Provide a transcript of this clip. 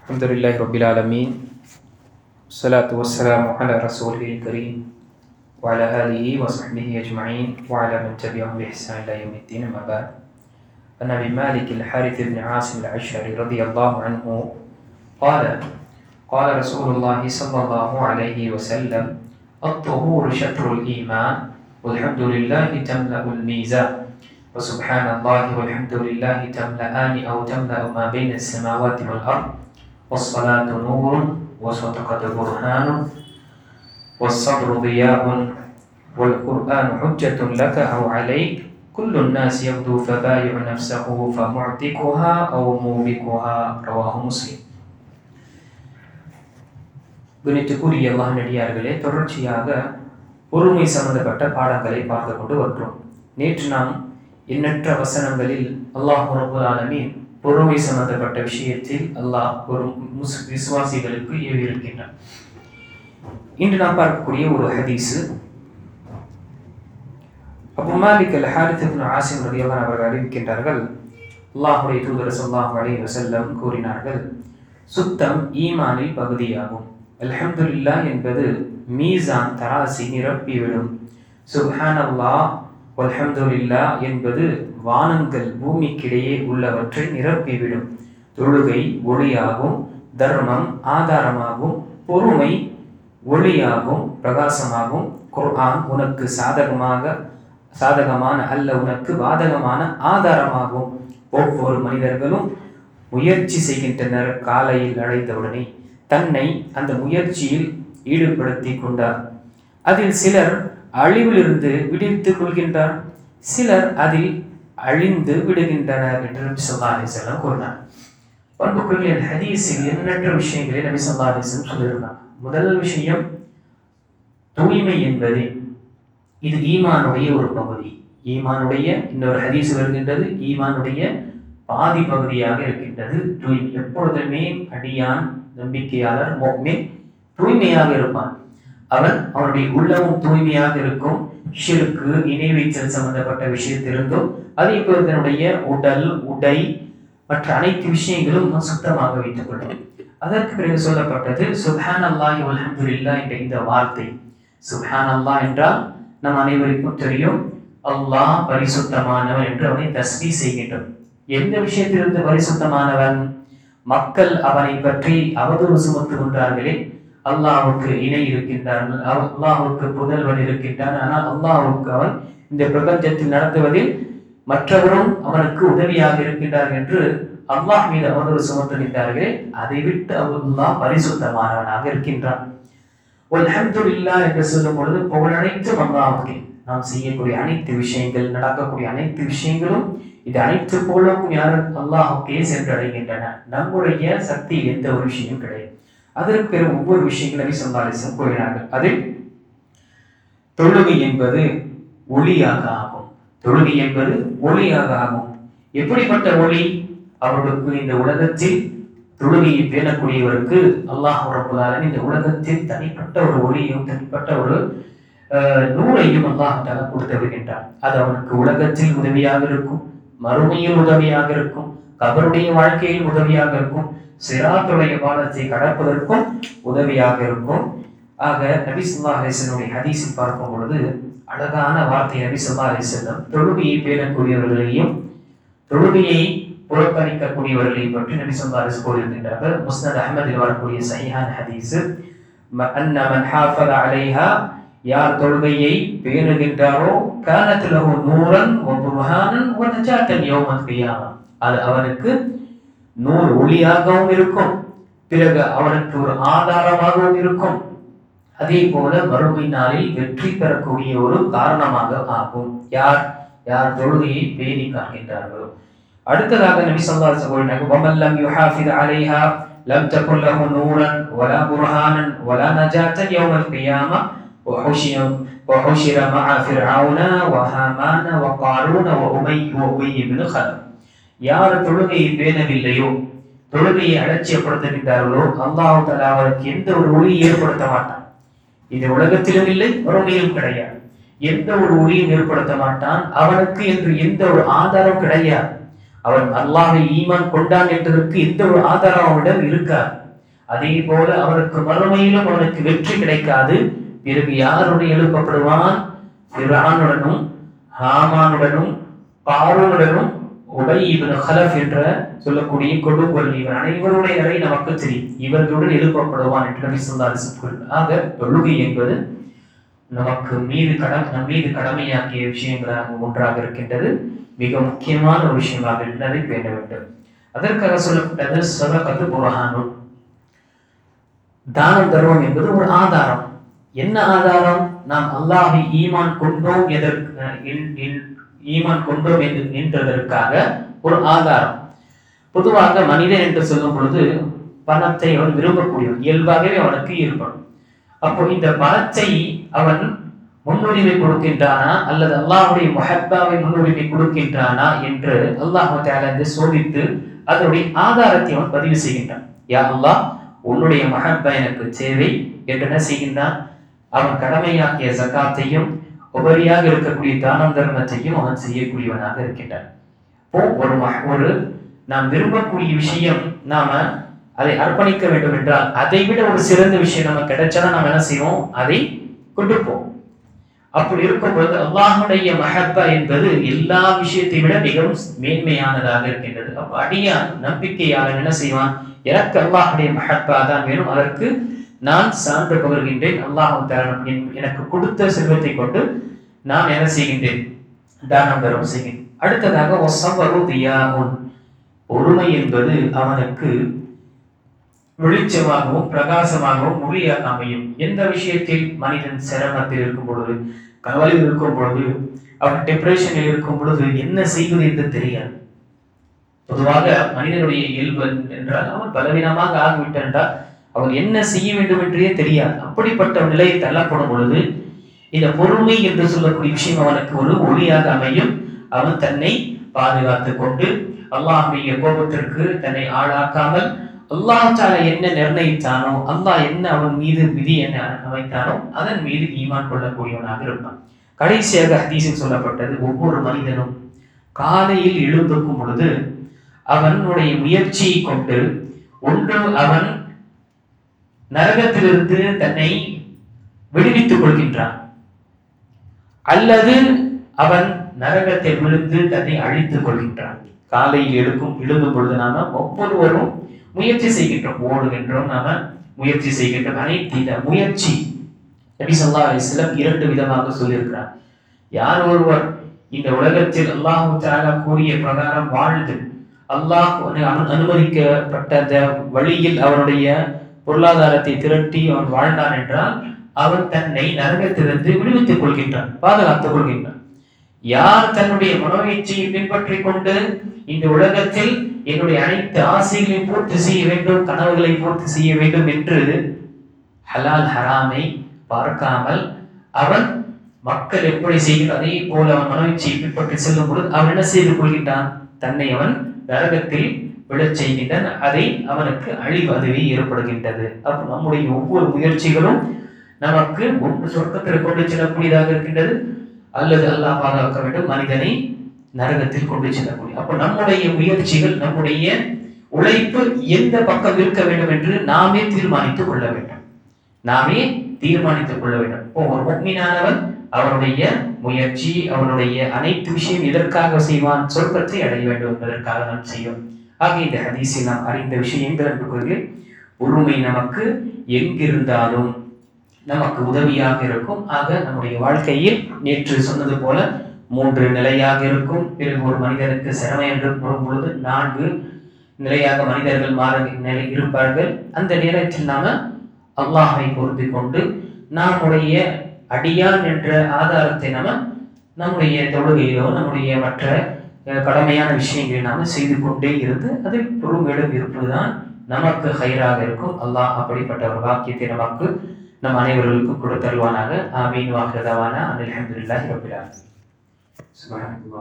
Alhamdulillahi Rabbil Alameen. Salatu wassalamu ala rasulihil kareem wa ala alihi wa sahbihi ajma'in wa ala man tabi'ahum bi ihsan ila yaumiddin, amma ba'd. An Abi Malik al-Harith ibn Asim al-Ash'ari radiyallahu anhu qala qala Rasulullah sallallahu alayhi wa sallam at-tuhuru shatrul iman walhamdulillahi tamla'ul mizan wa subhanallahi walhamdulillahi tamla'ani aw tamla'u ma bayna as-samawati wal ard والصلاة نور والصدقة برهان والصبر ضياء والقرآن حجة لك أو عليك كل الناس يبدو فبايع نفسه فمعتقها أو موبقها رواه مسلم. கணித்துக்குரிய அல்லாஹ் நடிகார்களே, தொடர்ச்சியாக பொறுமை சம்பந்தப்பட்ட பாடங்களை பார்த்து கொண்டு வருகிறோம். நேற்று நாம் எண்ணற்ற வசனங்களில் அல்லாஹ் ரப்பல் ஆலமீன் பொறுமை சம்பந்தப்பட்ட விஷயத்தில் அல்லாஹ் ஒரு விசுவாசிகளுக்கு ஏவியிருக்கின்றார். இன்று நாம் பார்க்கக்கூடிய ஒரு ஹதீஸு, அபூ மாலிக் அல்-ஹாரித் இப்னு ஆசிம் ரலியல்லாஹு அன்ஹு அவர்கள் அறிவிக்கின்றார்கள், அல்லாஹ்வுடைய தூதர் ஸல்லல்லாஹு அலைஹி வஸல்லம் கூறினார்கள், சுத்தம் ஈமானில் பகுதியாகும். அல்ஹம்துலில்லாஹ் என்பது மீசான் தராசி நிரப்பிவிடும். சுப்ஹானல்லாஹ் வல்ஹம்துலில்லாஹ் என்பது வானங்கள் பூமிக்கிடையே உள்ளவற்றை நிரப்பிவிடும். தொழுகை ஒளியாகும், தர்மம் ஆதாரமாகும், பொறுமை ஒளியாகும், பிரகாசமாகும். குர்ஆன் உனக்கு சாதகமான அல்ல, உனக்கு பாதகமான ஆதாரமாகும். ஒவ்வொரு மனிதர்களும் முயற்சி செய்கின்றனர். காலையில் அழைத்தவுடனே தன்னை அந்த முயற்சியில் ஈடுபடுத்தி கொண்டார். அதில் சிலர் அழிவிலிருந்து விடுவித்துக் கொள்கின்றார், சிலர் அதில் அழிந்து விடுகின்றனர் என்று நபி ஸல்லல்லாஹு அலைஹி வஸல்லம் கூறினார். பண்புக்குரிய ஹதீஸில் எண்ணற்ற விஷயங்களை நபி ஸல்லல்லாஹு அலைஹி வஸல்லம் சொல்லியிருந்தார். முதல் விஷயம், தூய்மை என்பது இது ஈமானுடைய ஒரு பகுதி. ஈமானுடைய இன்னொரு ஹதீஸ் வருகின்றது, ஈமானுடைய பாதி பகுதியாக இருக்கின்றது தூய்மை. எப்பொழுதுமே அடியான் நம்பிக்கையாளர் முஃமின் தூய்மையாக இருப்பான். அவனுடைய உள்ளமும் தூய்மையாக இருக்கும். ஷிர்க்கு இணை வைத்தல் சம்பந்தப்பட்ட விஷயத்திலிருந்தும் அதே போல தன்னுடைய உடல் உடை மற்ற அனைத்து விஷயங்களும் சுத்தமாக வைத்துக் கொள்ளும். அதற்கு பிறகு சொல்லப்பட்டது சுப்ஹானல்லாஹி வல்ஹம்துலில்லாஹ் என்ற இந்த வார்த்தை. சுப்ஹானல்லாஹ் என்றால் நம் அனைவருக்கும் தெரியும், அல்லாஹ் பரிசுத்தமானவன் என்று அவனை தஸ்பீஹ் செய்கின்றோம். எந்த விஷயத்திலிருந்து பரிசுத்தமானவன்? மக்கள் அவனை பற்றி அவதூறு சுமத்துகின்றார்களே, அல்லாஹ்வுக்கு இணை இருக்கின்றார்கள், அல்லாஹ்வுக்கு புதல்வன் இருக்கின்றான், ஆனால் அல்லாஹ்வுக்கு அவன் இந்த பிரபஞ்சத்தில் நடத்துவதில் மற்றவரும் அவனுக்கு உதவியாக இருக்கின்றார்கள் என்று அல்லாஹ் மீது அவதூறு சுமத்துகின்றார்களே, அதை விட்டு அல்லாஹ் பரிசுத்தமானவனாக இருக்கின்றான். அல்ஹம்துலில்லாஹ் என்று சொல்லும் பொழுது புகழ் அனைத்தும் அல்லாஹ்வுக்கே. நாம் செய்யக்கூடிய அனைத்து விஷயங்கள், நடக்கக்கூடிய அனைத்து விஷயங்களும் இது அனைத்து புகழும் யார்? அல்லாஹ்வுக்கே சென்றடைகின்றன. நம்முடைய சக்தி எந்த ஒரு விஷயம் கிடையாது. அதற்கு பிறகு ஒவ்வொரு விஷயங்களும் நபி ஸல்லல்லாஹு அலைஹி வஸல்லம் கூறினார்கள். அதில் தொழுகை என்பது ஒளியாக ஆகும். தொழுகை என்பது ஒளியாக ஆகும். எப்படிப்பட்ட ஒளி? அவர்களுக்கு இந்த உலகத்தில் தொழுகையை பேணக்கூடியவருக்கு அல்லாஹ் ரப்பல் ஆலமீன் இந்த உலகத்தில் தனிப்பட்ட ஒரு ஒளியும் தனிப்பட்ட ஒரு நூறையும் அல்லாஹ் தஆலா கொடுத்து வருகின்றார். அது அவனுக்கு உலகத்தில் உதவியாக இருக்கும், மறுமையில் உதவியாக இருக்கும், கபருடைய வாழ்க்கையில் உதவியாக இருக்கும், சிராத்துடைய பாலத்தை கடப்பதற்கும் உதவியாக இருக்கும். ஆக நபி ஸல்லல்லாஹு அலைஹி வஸல்லம் ஹதீஸில் பார்க்கும் பொழுது அழகான வார்த்தை நபி ஸல்லல்லாஹு அலைஹி வஸல்லம் தொழுகையை பேணக்கூடியவர்களையும் தொழுகையை புறக்கணிக்கக்கூடியவர்களையும் பற்றி நபி ஸல்லல்லாஹு அலைஹி வஸல்லம் கூறுகின்றார்கள். முஸ்னத் அஹ்மதில் வரக்கூடிய சஹீஹான ஹதீஸ், அன்ன மன் ஹாஃபத அலைஹா, யார் தொழுகையை பேணுகின்றாரோ, கானத் லஹு நூரன் வ புர்ஹானன் வ நஜாத்தன் யௌமல் கியாமா, அது அவனுக்கு நூறு ஒளியாகவும் இருக்கும், பிறகு அவனுக்கு ஒரு ஆதாரமாகவும் இருக்கும், அதே போல மறுமை நாளில் வெற்றி பெறக்கூடிய ஒரு காரணமாக ஆகும். யார் யார் தொழுகையை பேணி காக்கின்றார்களோ. அடுத்ததாக நபி ஸல்லல்லாஹு அலைஹி வஸல்லம் வமன் லம் யுஹாஃபிஸ் அலைஹா லம் தகுல் லஹு நூரன் வலா புர்ஹானன் வலா நஜாத்தன் யௌமல் கியாமா வஹுஷிர மஅ ஃபிர்அவுன வஹாமான வகாரூன வஉமை இப்னு கலப். யார் தொழுகையை பேணவில்லையோ, தொழுகையை அலட்சியப்படுத்துகின்றார்களோ, அல்லாஹ் தஆலா அவருக்கு எந்த ஒரு ஒளியை ஏற்படுத்த மாட்டான். இது உலகத்திலும் இல்லை, மறுமையிலும் கிடையாது. எந்த ஒரு ஒளியும் ஏற்படுத்த மாட்டான். அவனுக்கு என்று எந்த ஒரு ஆதாரம் கிடையாது. அவன் அல்லாஹ்வை ஈமான் கொண்டான் என்பதற்கு எந்த ஒரு ஆதாரம் அவனிடம் இருக்காது. அதே போல அவனுக்கு மறுமையிலும் அவனுக்கு வெற்றி கிடைக்காது. பிறகு யாருடன் எழுப்பப்படுவான்? ஃபிர்அவுனுடனும் ஹாமானுடனும் பார்வோனுடனும் உபை இப்னு கலஃப் என்ற சொல்லக்கூடிய கொடுங்கோல் இவர் அனைவருடைய நிலை நமக்கு தெரியும். இவர்களுடன் எழுப்பப்படுவான் என்று நபி ஸல்லல்லாஹு அலைஹி வஸல்லம் கூறினார். ஆக தொழுகை என்பது நம் மீது கடமையாக்கிய விஷயங்களாக ஒன்றாக இருக்கின்றது. மிக முக்கியமான ஒரு விஷயமாக இருந்ததை பேண வேண்டும். அதற்காக சொல்லப்பட்டது ஸதகத்து புர்ஹானுன், தானம் தர்மம் என்பது ஒரு ஆதாரம். என்ன ஆதாரம்? நாம் அல்லாஹ்வை ஈமான் கொண்டோம் என்றதற்காக ஒரு ஆதாரம். பொதுவாக மனிதன் என்று சொல்லும் பொழுது பணத்தை அவன் விரும்பக்கூடியவன், இயல்பாகவே அவனுக்கு ஏற்படும். அப்போ இந்த பணத்தை அவன் முன்னுரிமை கொடுக்கின்றானா அல்லது அல்லாஹ்வுடைய முஹப்பாவை முன்னுரிமை கொடுக்கின்றானா என்று அல்லாஹ் தஆலா சோதித்து அதனுடைய ஆதாரத்தை அவன் பதிவு செய்கின்றான். யா அல்லாஹ், உன்னுடைய முஹப்பா எனக்கு தேவை என்று என்ன செய்கின்றான்? அவன் கடமையாக்கிய ஜகாத்தையும் உபரியாக இருக்கக்கூடிய தான தர்மத்தையும் அவன் செய்யக்கூடியவனாக இருக்கின்றான். ஒரு நாம் விரும்பக்கூடிய விஷயம் நாம அதை அர்ப்பணிக்க வேண்டும் என்றால் அதை விட ஒரு சிறந்த விஷயம் நமக்கு கிடைச்சா நாம் என்ன செய்வோம்? அதை கொடுப்போம். அப்படி இருக்கும்போது அல்லாஹ்வுடைய மஹப்பா என்பது எல்லா விஷயத்தை விட மிகவும் மேன்மையானதாக இருக்கின்றது. அப்ப அடியான் நம்பிக்கையாளன் என்ன செய்வான்? எனக்கு அல்லாஹ்வுடைய மஹப்பா தான் வேணும், அதற்கு நான் சான்று பகர்கின்றேன், அல்லாஹ் எனக்கு கொடுத்த செல்வத்தை கொண்டு நான் என்ன செய்கின்றேன்? தானம் தர்மம் செய்கின்றேன். அடுத்ததாக வஸபரு தியாஉன், பொறுமை என்பது அவனுக்கு வெளிச்சமாகவும் பிரகாசமாகவும் மொழியாக அமையும். எந்த விஷயத்தில் மனிதன் சிரமத்தில் இருக்கும் பொழுது, கவலையில் இருக்கும் பொழுது, அவன் டிப்ரெஷனில் இருக்கும் பொழுது என்ன செய்வது என்று தெரியாது. பொதுவாக மனிதனுடைய இயல்பு என்றால் அவன் பலவீனமாக ஆகிவிட்டால் அவன் என்ன செய்ய வேண்டும் என்றே தெரியாது. அப்படிப்பட்ட நிலையை தள்ளப்படும் பொழுது இந்த பொறுமை என்று சொல்லக்கூடிய விஷயம் அவனுக்கு ஒரு ஒளியாக அமையும். அவன் தன்னை பாதுகாத்துக் கொண்டு அல்லாஹ்வுடைய கோபத்திற்கு தன்னை ஆளாக்காமல் அல்லாஹ் தஆலா என்ன நிர்ணயித்தானோ, அல்லாஹ் என்ன அவன் மீது விதி என்ன அமைத்தானோ அதன் மீது ஈமான் கொள்ளக்கூடியவனாக இருப்பான். கடைசியாக ஹதீஸில் சொல்லப்பட்டது, ஒவ்வொரு மனிதனும் காலையில் எழுந்திருக்கும் பொழுது அவனுடைய முயற்சியை கொண்டு ஒன்று அவன் நரகத்திலிருந்து தன்னை விடுவித்துக் கொள்கின்றான், அல்லது அவன் நரகத்தை விழுந்து தன்னை அழித்துக் கொள்கின்றான். காலையில் எழுதும் பொழுது நாம ஒவ்வொருவரும் முயற்சி செய்கின்றோம், ஓடுகின்றோம், நாம முயற்சி செய்கின்றோம். அனைத்து முயற்சி நபி ஸல்லல்லாஹு அலைஹி வஸல்லம் 2 விதமாக சொல்லியிருக்கிறார். யார் ஒருவர் இந்த உலகத்தில் அல்லாஹ் தஆலா கூறிய பிரகாரம் வாழ்ந்து அல்லாஹ் அனுமதிக்கப்பட்ட அந்த வழியில் அவனுடைய பொருளாதாரத்தை திரட்டி அவன் வாழ்ந்தான் என்றால் அவன் தன்னை நரகத்திலிருந்து விடுவித்துக் கொள்கின்றான், பாதுகாத்துக் கொள்கின்றான். யார் தன்னுடைய மனோயிச்சையை பின்பற்றிக் கொண்டு இந்த உலகத்தில் என்னுடைய அனைத்து ஆசைகளையும் பூர்த்தி செய்ய வேண்டும், கனவுகளை பூர்த்தி செய்ய வேண்டும் என்று ஹலால் ஹராமை பார்க்காமல் அவன் மக்கள் எப்படி செய்கிறார் அதே போல அவன் மனோயிச்சையை பின்பற்றி செல்லும் பொழுது அவன் என்ன செய்து கொள்கின்றான்? தன்னை அவன் நரகத்தில் விழச் செய்கின்றான். அதை அவனுக்கு அழிவு அதுவே ஏற்படுகின்றது. அப்ப நம்முடைய ஒவ்வொரு முயற்சிகளும் நமக்கு ஒன்று சொர்க்கத்தில் கொண்டு செல்லக்கூடியதாக இருக்கின்றது, அல்லது அல்லாஹ் பாதுகாக்க வேண்டும் மனிதனை நரகத்தில் கொண்டு செல்லக்கூடிய. அப்ப நம்முடைய முயற்சிகள், நம்முடைய உழைப்பு எந்த பக்கம் இருக்க வேண்டும் என்று நாமே தீர்மானித்துக் கொள்ள வேண்டும். ஒரு முஃமினானவன் அவனுடைய முயற்சி, அவனுடைய அனைத்து விஷயம் எதற்காக செய்வான்? சொர்க்கத்தை அடைய வேண்டும் என்பதற்காக நாம் செய்வோம். ஆக இந்த ஹதீஸில் நாம் அறிந்த விஷயங்கள் என்பது பொறுமை நமக்கு எங்கிருந்தாலும் நமக்கு உதவியாக இருக்கும். ஆக நம்முடைய வாழ்க்கையில் நேற்று சொன்னது போல 3 நிலையாக இருக்கும். பிறகு ஒரு மனிதனுக்கு சிரமம் என்று கூறும் பொழுது 4 நிலையாக மனிதர்கள் இருப்பார்கள். அந்த நேரத்தில் நாம அல்லாஹை பொருந்திக் கொண்டு நம்முடைய அடியான் என்ற ஆதாரத்தை நம்முடைய தொழுகையிலோ நம்முடைய மற்ற கடமையான விஷயங்களை நாம செய்து கொண்டே இருந்து அதில் பொறுமையிடம் இருப்பதுதான் நமக்கு ஹைராக இருக்கும். அல்லாஹ் அப்படிப்பட்ட ஒரு வாக்கியத்தை நமக்கு நம் அனைவர்களுக்கும் கொடுத்தருவானாக. ஆமீன். வாஹிர் தஅவானா அல்ஹம்துலில்லாஹி ரப்பில் ஆலமீன். சுப்ஹானல்லாஹ்.